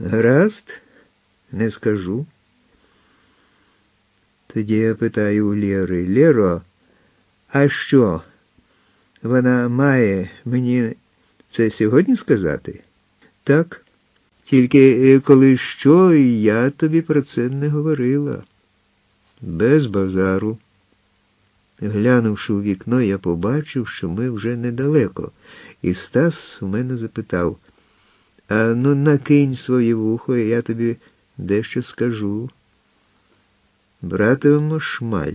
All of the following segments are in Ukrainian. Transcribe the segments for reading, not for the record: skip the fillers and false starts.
Гаразд, не скажу. Тоді я питаю у Лєри: Лєро, а що? Вона має мені це сьогодні сказати? Так. Тільки коли що, я тобі про це не говорила. Без базару. Глянувши у вікно, я побачив, що ми вже недалеко, і Стас у мене запитав: а ну накинь своє вухо, і я тобі дещо скажу. Братимемо шмаль.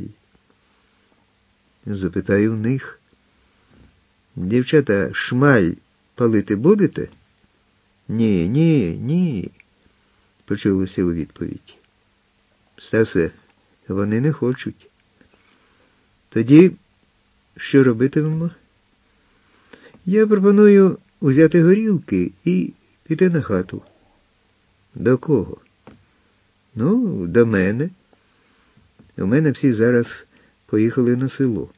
Запитаю в них: дівчата, шмаль палити будете? Ні, почулося у відповідь. Стасе, вони не хочуть. Тоді що робитимемо? Я пропоную узяти горілки і піти на хату. До кого? Ну, до мене. У мене всі зараз поїхали на село.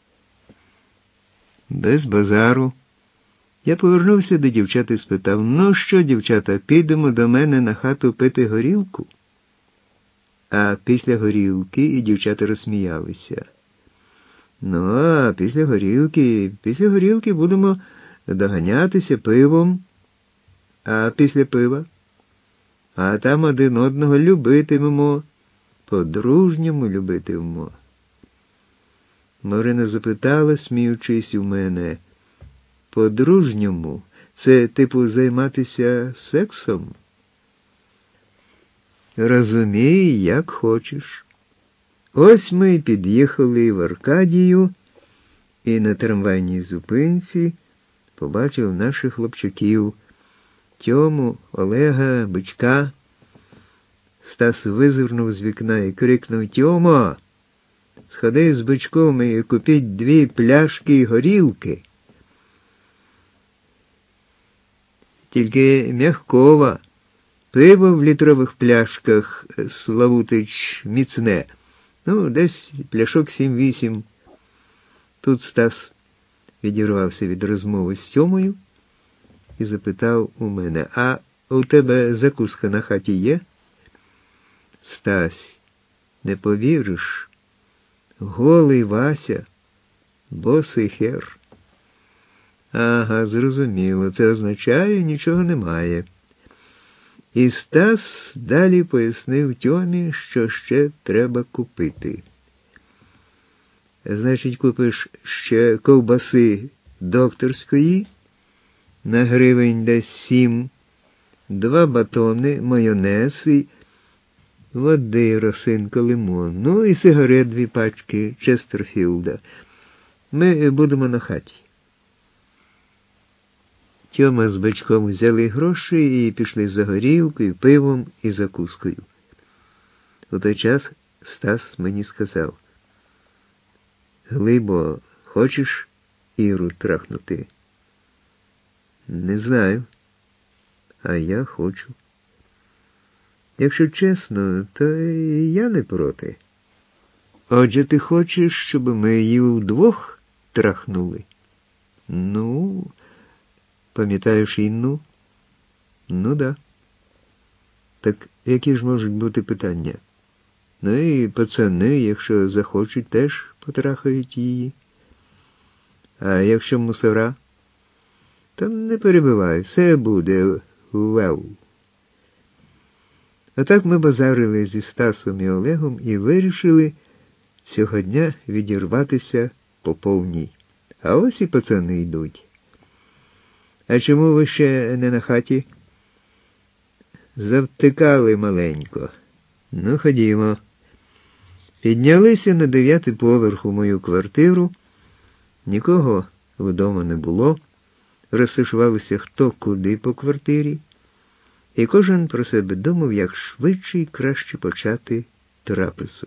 Без базару. Я повернувся до дівчат і спитав: ну що, дівчата, підемо до мене на хату пити горілку? А після горілки і дівчата розсміялися. Ну, а після горілки будемо доганятися пивом. А після пива? А там один одного любитимемо, по-дружньому любитимемо. Марина запитала, сміючись у мене: по-дружньому? Це, типу, займатися сексом? Розумій, як хочеш. Ось ми під'їхали в Аркадію, і на трамвайній зупинці побачив наших хлопчаків: Тьому, Олега, Бичка. Стас визирнув з вікна і крикнув: Тьомо, сходи з Бичком і купіть 2 пляшки горілки. Тільки м'ягкова. Пиво в літрових пляшках, Славутич, міцне. Ну, десь пляшок 7-8. Тут Стас відірвався від розмови з Тьомою і запитав у мене: а у тебе закуска на хаті є? Стась, не повіриш, голий Вася, босий хер. Ага, зрозуміло, це означає, нічого немає. І Стас далі пояснив Тьомі, що ще треба купити. Значить, купиш ще ковбаси докторської на гривень десь 7, 2 батони, майонез і води, росинка, лимон, ну і сигарет 2 пачки Честерфілда. Ми будемо на хаті. Тьома з Бичком взяли гроші і пішли за горілкою, пивом і закускою. У той час Стас мені сказав: Глибо, хочеш Іру трахнути? Не знаю. А я хочу. Якщо чесно, то і я не проти. Отже, ти хочеш, щоб ми її вдвох трахнули? Ну, пам'ятаєш Інну? Ну, да. Так які ж можуть бути питання? Ну і пацани, якщо захочуть, теж потрахають її. А якщо мусора? Та не перебивай, все буде вау. А так ми базарили зі Стасом і Олегом і вирішили цього дня відірватися по повній. А ось і пацани йдуть. А чому ви ще не на хаті? Завтикали маленько. Ну, ходімо. Піднялися на 9-й поверх у мою квартиру. Нікого вдома не було. Розташувалися хто куди по квартирі. І кожен про себе думав, як швидше і краще почати трапезу.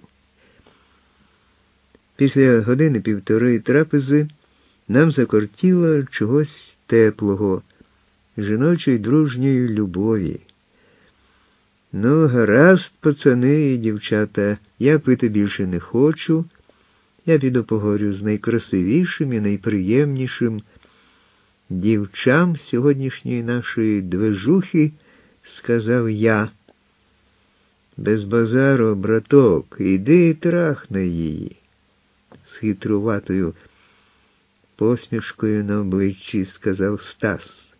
Після години-півтори трапези нам закортіло чогось теплого, жіночої дружньої любові. Ну, гаразд, пацани і дівчата, я пити більше не хочу. Я піду поговорю з найкрасивішим і найприємнішим дівчам сьогоднішньої нашої движухи сказав я. Без базару, браток, іди трахни її. З хитруватою посмішкою на обличчі сказав Стас.